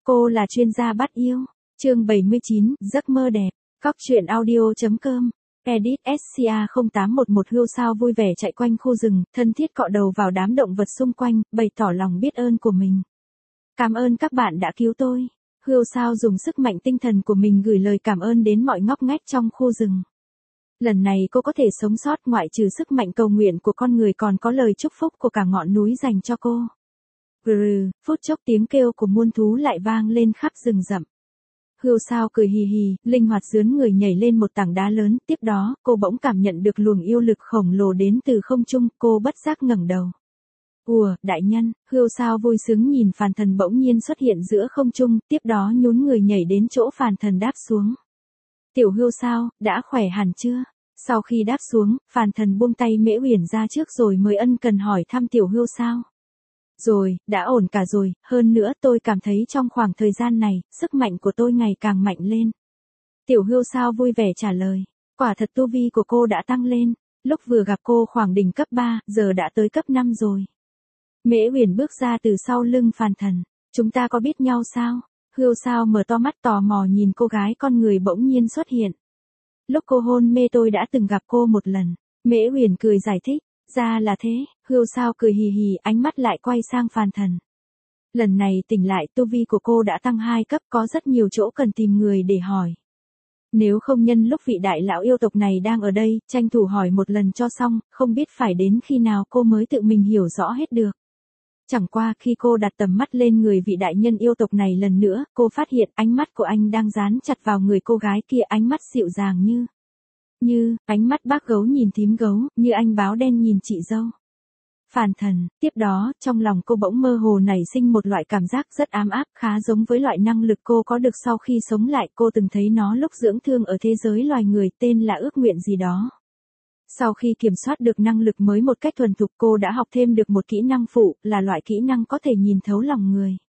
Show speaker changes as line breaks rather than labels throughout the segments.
Cô là chuyên gia bắt yêu. Chương 79, giấc mơ đẹp. Cóc truyện audio.com. Edit SCA 0811 Hươu Sao vui vẻ chạy quanh khu rừng, thân thiết cọ đầu vào đám động vật xung quanh, bày tỏ lòng biết ơn của mình. Cảm ơn các bạn đã cứu tôi. Hươu Sao dùng sức mạnh tinh thần của mình gửi lời cảm ơn đến mọi ngóc ngách trong khu rừng. Lần này cô có thể sống sót ngoại trừ sức mạnh cầu nguyện của con người còn có lời chúc phúc của cả ngọn núi dành cho cô. Phút chốc tiếng kêu của muôn thú lại vang lên khắp rừng rậm. Hươu Sao cười hì hì, linh hoạt dướn người nhảy lên một tảng đá lớn, tiếp đó, cô bỗng cảm nhận được luồng yêu lực khổng lồ đến từ không trung, cô bất giác ngẩng đầu. Ùa, đại nhân, Hươu Sao vui sướng nhìn Phàn Thần bỗng nhiên xuất hiện giữa không trung, tiếp đó nhún người nhảy đến chỗ Phàn Thần đáp xuống. Tiểu Hươu Sao, đã khỏe hẳn chưa? Sau khi đáp xuống, Phàn Thần buông tay Mễ Uyển ra trước rồi mới ân cần hỏi thăm Tiểu Hươu Sao. Rồi, đã ổn cả rồi, hơn nữa tôi cảm thấy trong khoảng thời gian này, sức mạnh của tôi ngày càng mạnh lên. Tiểu Hươu Sao vui vẻ trả lời, quả thật tu vi của cô đã tăng lên, lúc vừa gặp cô khoảng đỉnh cấp 3, giờ đã tới cấp 5 rồi. Mễ Uyển bước ra từ sau lưng Phàn Thần, chúng ta có biết nhau sao? Hươu Sao mở to mắt tò mò nhìn cô gái con người bỗng nhiên xuất hiện. Lúc cô hôn mê tôi đã từng gặp cô một lần, Mễ Uyển cười giải thích. Ra là thế, Hươu Sao cười hì hì, ánh mắt lại quay sang Phàn Thần. Lần này tỉnh lại, tu vi của cô đã tăng 2 cấp, có rất nhiều chỗ cần tìm người để hỏi. Nếu không nhân lúc vị đại lão yêu tộc này đang ở đây, tranh thủ hỏi một lần cho xong, không biết phải đến khi nào cô mới tự mình hiểu rõ hết được. Chẳng qua khi cô đặt tầm mắt lên người vị đại nhân yêu tộc này lần nữa, cô phát hiện ánh mắt của anh đang dán chặt vào người cô gái kia, ánh mắt dịu dàng như ánh mắt bác gấu nhìn thím gấu, như anh báo đen nhìn chị dâu. Phàn Thần, tiếp đó, trong lòng cô bỗng mơ hồ nảy sinh một loại cảm giác rất ám áp, khá giống với loại năng lực cô có được sau khi sống lại, cô từng thấy nó lúc dưỡng thương ở thế giới loài người, tên là ước nguyện gì đó. Sau khi kiểm soát được năng lực mới một cách thuần thục, cô đã học thêm được một kỹ năng phụ, là loại kỹ năng có thể nhìn thấu lòng người.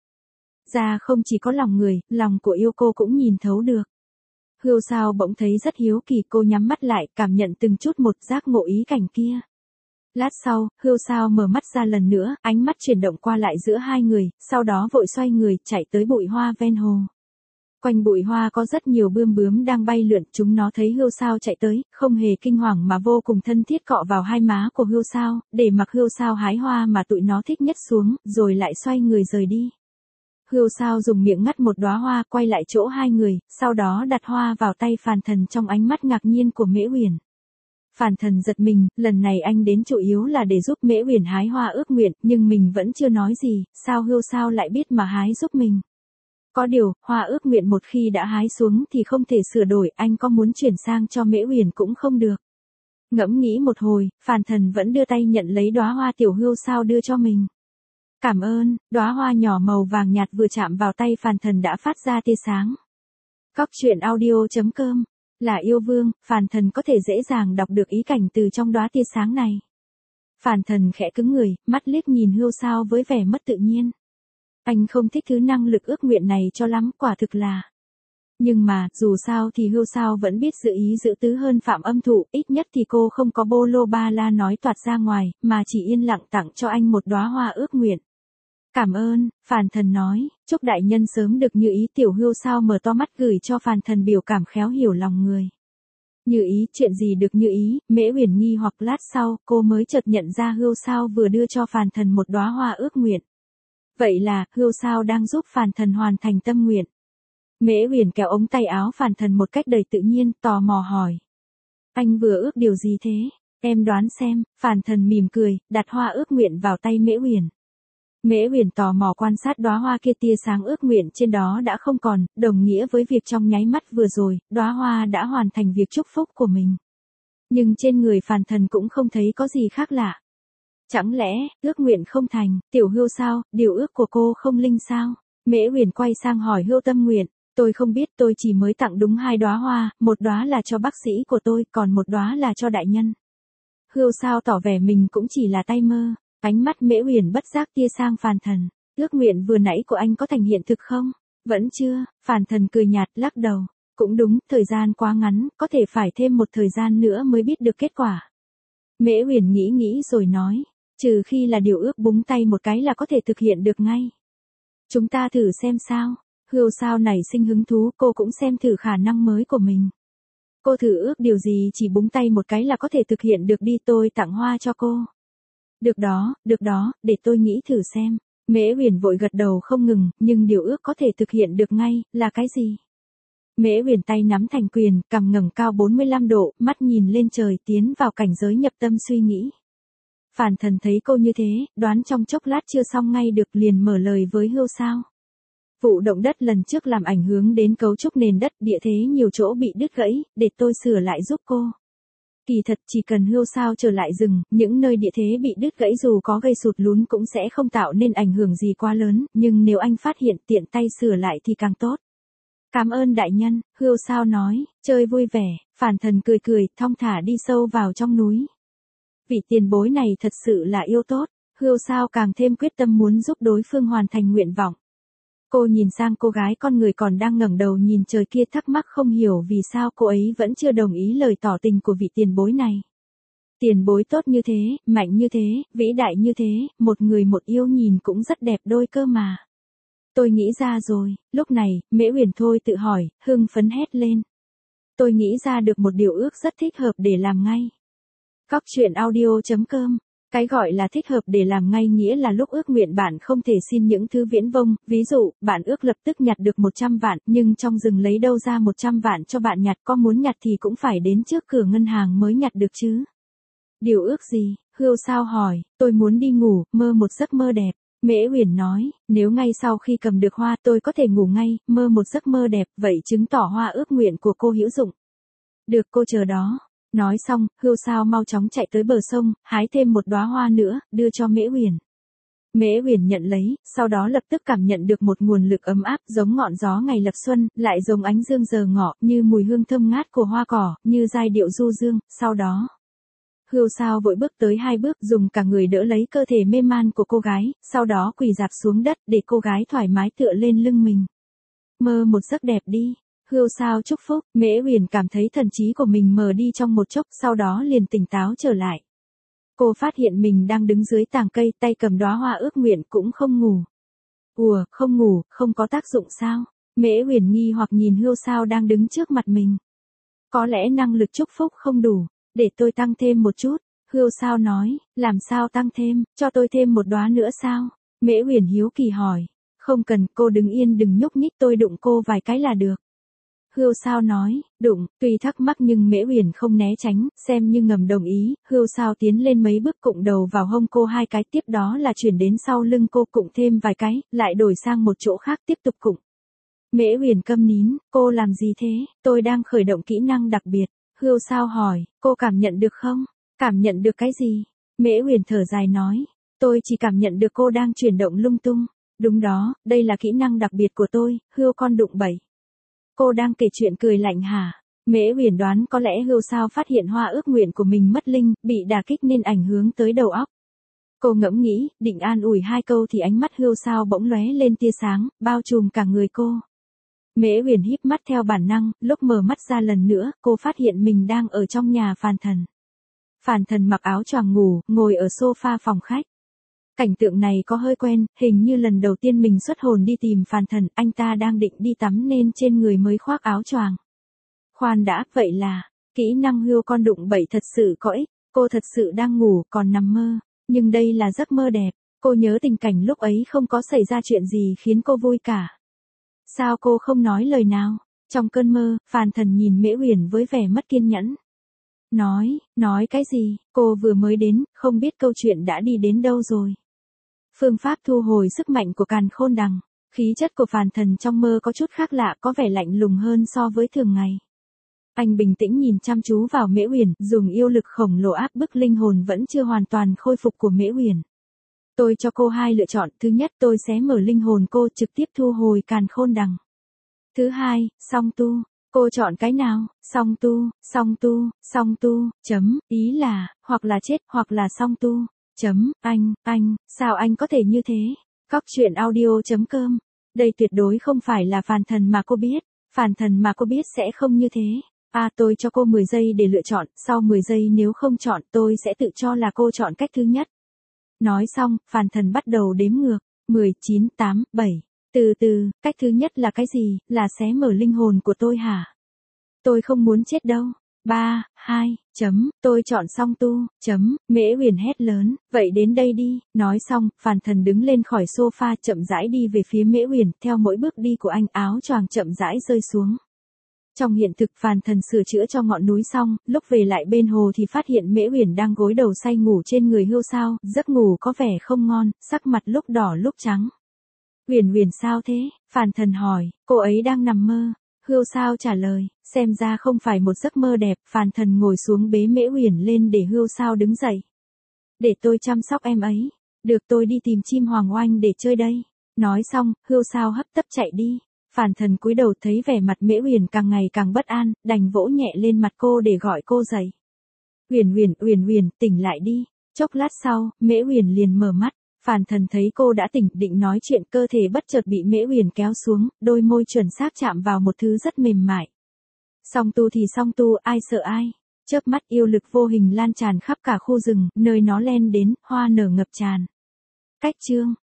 Ra không chỉ có lòng người, lòng của yêu cô cũng nhìn thấu được. Hươu Sao bỗng thấy rất hiếu kỳ, cô nhắm mắt lại, cảm nhận từng chút một giác ngộ ý cảnh kia. Lát sau, Hươu Sao mở mắt ra lần nữa, ánh mắt chuyển động qua lại giữa hai người, sau đó vội xoay người, chạy tới bụi hoa ven hồ. Quanh bụi hoa có rất nhiều bươm bướm đang bay lượn, chúng nó thấy Hươu Sao chạy tới, không hề kinh hoàng mà vô cùng thân thiết cọ vào hai má của Hươu Sao, để mặc Hươu Sao hái hoa mà tụi nó thích nhất xuống, rồi lại xoay người rời đi. Hươu Sao dùng miệng ngắt một đóa hoa, quay lại chỗ hai người, sau đó đặt hoa vào tay Phàn Thần trong ánh mắt ngạc nhiên của Mễ Uyển. Phàn Thần giật mình, lần này anh đến chủ yếu là để giúp Mễ Uyển hái hoa ước nguyện, nhưng mình vẫn chưa nói gì, sao Hươu Sao lại biết mà hái giúp mình? Có điều, hoa ước nguyện một khi đã hái xuống thì không thể sửa đổi, anh có muốn chuyển sang cho Mễ Uyển cũng không được. Ngẫm nghĩ một hồi, Phàn Thần vẫn đưa tay nhận lấy đóa hoa tiểu Hươu Sao đưa cho mình. Cảm ơn, đóa hoa nhỏ màu vàng nhạt vừa chạm vào tay Phàn Thần đã phát ra tia sáng. Cóc truyện audio.com. Là yêu vương, Phàn Thần có thể dễ dàng đọc được ý cảnh từ trong đóa tia sáng này. Phàn Thần khẽ cứng người, mắt liếc nhìn Hươu Sao với vẻ mất tự nhiên. Anh không thích thứ năng lực ước nguyện này cho lắm, quả thực là. Nhưng mà, dù sao thì Hươu Sao vẫn biết giữ ý giữ tứ hơn Phạm Âm Thụ, ít nhất thì cô không có bô lô ba la nói toạc ra ngoài, mà chỉ yên lặng tặng cho anh một đóa hoa ước nguyện. Cảm ơn, Phàn Thần nói, chúc đại nhân sớm được như ý. Tiểu Hươu Sao mở to mắt gửi cho Phàn Thần biểu cảm khéo hiểu lòng người. Như ý, chuyện gì được như ý? Mễ Uyển nghi hoặc lát sau, cô mới chợt nhận ra Hươu Sao vừa đưa cho Phàn Thần một đóa hoa ước nguyện. Vậy là, Hươu Sao đang giúp Phàn Thần hoàn thành tâm nguyện. Mễ Uyển kéo ống tay áo Phàn Thần một cách đầy tự nhiên, tò mò hỏi. Anh vừa ước điều gì thế? Em đoán xem. Phàn Thần mỉm cười, đặt hoa ước nguyện vào tay Mễ Uyển. Mễ Uyển tò mò quan sát đóa hoa kia, tia sáng ước nguyện trên đó đã không còn, đồng nghĩa với việc trong nháy mắt vừa rồi, đóa hoa đã hoàn thành việc chúc phúc của mình. Nhưng trên người Phàn Thần cũng không thấy có gì khác lạ. Chẳng lẽ, ước nguyện không thành, tiểu Hươu Sao, điều ước của cô không linh sao? Mễ Uyển quay sang hỏi Hươu Tâm Nguyện, tôi không biết, tôi chỉ mới tặng đúng 2 đóa hoa, một đóa là cho bác sĩ của tôi, còn một đóa là cho đại nhân. Hươu Sao tỏ vẻ mình cũng chỉ là tay mơ. Ánh mắt Mễ Uyển bất giác tia sang Phàn Thần, ước nguyện vừa nãy của anh có thành hiện thực không? Vẫn chưa. Phàn Thần cười nhạt, lắc đầu. Cũng đúng, thời gian quá ngắn, có thể phải thêm một thời gian nữa mới biết được kết quả. Mễ Uyển nghĩ nghĩ rồi nói, trừ khi là điều ước búng tay một cái là có thể thực hiện được ngay. Chúng ta thử xem sao. Hươu Sao nảy sinh hứng thú, cô cũng xem thử khả năng mới của mình. Cô thử ước điều gì chỉ búng tay một cái là có thể thực hiện được đi, tôi tặng hoa cho cô. Được đó, để tôi nghĩ thử xem. Mễ Uyển vội gật đầu không ngừng, nhưng điều ước có thể thực hiện được ngay, là cái gì? Mễ Uyển tay nắm thành quyền, cằm ngẩng cao 45 độ, mắt nhìn lên trời, tiến vào cảnh giới nhập tâm suy nghĩ. Phản Thần thấy cô như thế, đoán trong chốc lát chưa xong ngay được, liền mở lời với Hươu Sao. Vụ động đất lần trước làm ảnh hưởng đến cấu trúc nền đất, địa thế nhiều chỗ bị đứt gãy, để tôi sửa lại giúp cô. Kỳ thật chỉ cần Hươu Sao trở lại rừng, những nơi địa thế bị đứt gãy dù có gây sụt lún cũng sẽ không tạo nên ảnh hưởng gì quá lớn, nhưng nếu anh phát hiện tiện tay sửa lại thì càng tốt. Cảm ơn đại nhân, Hươu Sao nói, chơi vui vẻ. Phản Thần cười cười, thong thả đi sâu vào trong núi. Vị tiền bối này thật sự là yêu tốt. Hươu Sao càng thêm quyết tâm muốn giúp đối phương hoàn thành nguyện vọng. Cô nhìn sang cô gái con người còn đang ngẩng đầu nhìn trời kia, thắc mắc không hiểu vì sao cô ấy vẫn chưa đồng ý lời tỏ tình của vị tiền bối này. Tiền bối tốt như thế, mạnh như thế, vĩ đại như thế, một người một yêu nhìn cũng rất đẹp đôi cơ mà. Tôi nghĩ ra rồi. Lúc này, Mễ Uyển thôi tự hỏi, hưng phấn hét lên. Tôi nghĩ ra được một điều ước rất thích hợp để làm ngay. Coctruyện.audio.com. Cái gọi là thích hợp để làm ngay nghĩa là lúc ước nguyện bạn không thể xin những thứ viễn vông, ví dụ, bạn ước lập tức nhặt được 100 vạn, nhưng trong rừng lấy đâu ra 100 vạn cho bạn nhặt, có muốn nhặt thì cũng phải đến trước cửa ngân hàng mới nhặt được chứ. Điều ước gì? Hươu Sao hỏi, tôi muốn đi ngủ, mơ một giấc mơ đẹp. Mễ Uyển nói, nếu ngay sau khi cầm được hoa tôi có thể ngủ ngay, mơ một giấc mơ đẹp, vậy chứng tỏ hoa ước nguyện của cô hữu dụng. Được, cô chờ đó. Nói xong, Hươu Sao mau chóng chạy tới bờ sông, hái thêm một đóa hoa nữa, đưa cho Mễ Uyển. Mễ Uyển nhận lấy, sau đó lập tức cảm nhận được một nguồn lực ấm áp giống ngọn gió ngày lập xuân, lại giống ánh dương giờ ngọ, như mùi hương thơm ngát của hoa cỏ, như giai điệu du dương, sau đó. Hươu Sao vội bước tới 2 bước, dùng cả người đỡ lấy cơ thể mê man của cô gái, sau đó quỳ rạp xuống đất để cô gái thoải mái tựa lên lưng mình. Mơ một giấc đẹp đi. Hươu Sao chúc phúc. Mễ Uyển cảm thấy thần trí của mình mờ đi trong một chốc, sau đó liền tỉnh táo trở lại. Cô phát hiện mình đang đứng dưới tàng cây, tay cầm đóa hoa ước nguyện, cũng không ngủ. Không ngủ, không có tác dụng sao? Mễ Uyển nghi hoặc nhìn Hươu Sao đang đứng trước mặt mình. Có lẽ năng lực chúc phúc không đủ, để tôi tăng thêm một chút. Hươu Sao nói, làm sao tăng thêm, cho tôi thêm một đóa nữa sao? Mễ Uyển hiếu kỳ hỏi. Không cần, cô đứng yên đừng nhúc nhích, tôi đụng cô vài cái là được. Hươu Sao nói, đụng, tuy thắc mắc nhưng Mễ Uyển không né tránh, xem như ngầm đồng ý. Hươu Sao tiến lên mấy bước, cụng đầu vào hông cô 2 cái, tiếp đó là chuyển đến sau lưng cô, cụng thêm vài cái, lại đổi sang một chỗ khác tiếp tục cụng. Mễ Uyển câm nín, cô làm gì thế? Tôi đang khởi động kỹ năng đặc biệt. Hươu Sao hỏi, cô cảm nhận được không? Cảm nhận được cái gì? Mễ Uyển thở dài nói, tôi chỉ cảm nhận được cô đang chuyển động lung tung. Đúng đó, đây là kỹ năng đặc biệt của tôi. Hươu con đụng bậy. Cô đang kể chuyện cười lạnh hả? Mễ Uyển đoán có lẽ Hươu Sao phát hiện hoa ước nguyện của mình mất linh, bị đả kích nên ảnh hưởng tới đầu óc. Cô ngẫm nghĩ, định an ủi 2 câu thì ánh mắt Hươu Sao bỗng lóe lên tia sáng, bao trùm cả người cô. Mễ Uyển híp mắt theo bản năng, lúc mở mắt ra lần nữa, cô phát hiện mình đang ở trong nhà Phản Thần. Phản Thần mặc áo choàng ngủ, ngồi ở sofa phòng khách. Cảnh tượng này có hơi quen, hình như lần đầu tiên mình xuất hồn đi tìm Phản Thần, anh ta đang định đi tắm nên trên người mới khoác áo choàng. Khoan đã, vậy là, kỹ năng Hươu con đụng bậy thật sự có ích, cô thật sự đang ngủ, còn nằm mơ, nhưng đây là giấc mơ đẹp, cô nhớ tình cảnh lúc ấy không có xảy ra chuyện gì khiến cô vui cả. Sao cô không nói lời nào? Trong cơn mơ, Phản Thần nhìn Mễ Uyển với vẻ mất kiên nhẫn. Nói cái gì, cô vừa mới đến, không biết câu chuyện đã đi đến đâu rồi. Phương pháp thu hồi sức mạnh của Càn Khôn Đằng. Khí chất của Phản Thần trong mơ có chút khác lạ, có vẻ lạnh lùng hơn so với thường ngày. Anh bình tĩnh nhìn chăm chú vào Mễ Uyển, dùng yêu lực khổng lồ áp bức linh hồn vẫn chưa hoàn toàn khôi phục của Mễ Uyển. Tôi cho cô 2 lựa chọn, thứ nhất tôi sẽ mở linh hồn cô trực tiếp thu hồi Càn Khôn Đằng. Thứ hai, song tu. Cô chọn cái nào? Song tu, ý là, hoặc là chết, hoặc là song tu. Anh, sao anh có thể như thế? Coctruyện.audio.com. Đây tuyệt đối không phải là Phản Thần mà cô biết. Phản Thần mà cô biết sẽ không như thế. Tôi cho cô 10 giây để lựa chọn, sau 10 giây nếu không chọn tôi sẽ tự cho là cô chọn cách thứ nhất. Nói xong, Phản Thần bắt đầu đếm ngược. 10, 9, 8, 7. Từ từ, cách thứ nhất là cái gì, là xé mở linh hồn của tôi hả? Tôi không muốn chết đâu. 3, 2, tôi chọn song tu, Mễ Uyển hét lớn, vậy đến đây đi, nói xong, Phàn Thần đứng lên khỏi sofa chậm rãi đi về phía Mễ Uyển, theo mỗi bước đi của anh áo choàng chậm rãi rơi xuống. Trong hiện thực Phàn Thần sửa chữa cho ngọn núi xong, lúc về lại bên hồ thì phát hiện Mễ Uyển đang gối đầu say ngủ trên người Hưu Sao, giấc ngủ có vẻ không ngon, sắc mặt lúc đỏ lúc trắng. Uyển Uyển sao thế? Phàn Thần hỏi, cô ấy đang nằm mơ. Hưu Sao trả lời, xem ra không phải một giấc mơ đẹp. Phàn Thần ngồi xuống bế Mễ Uyển lên để Hưu Sao đứng dậy. Để tôi chăm sóc em ấy. Được, tôi đi tìm chim hoàng oanh để chơi đây. Nói xong, Hưu Sao hấp tấp chạy đi. Phàn Thần cúi đầu thấy vẻ mặt Mễ Uyển càng ngày càng bất an, đành vỗ nhẹ lên mặt cô để gọi cô dậy. Uyển Uyển, tỉnh lại đi. Chốc lát sau, Mễ Uyển liền mở mắt. Phàn Thần thấy cô đã tỉnh, định nói chuyện, cơ thể bất chợt bị Mễ Uyển kéo xuống, đôi môi chuẩn xác chạm vào một thứ rất mềm mại. Song tu thì song tu, ai sợ ai. Chớp mắt yêu lực vô hình lan tràn khắp cả khu rừng, nơi nó len đến, hoa nở ngập tràn. Cách chương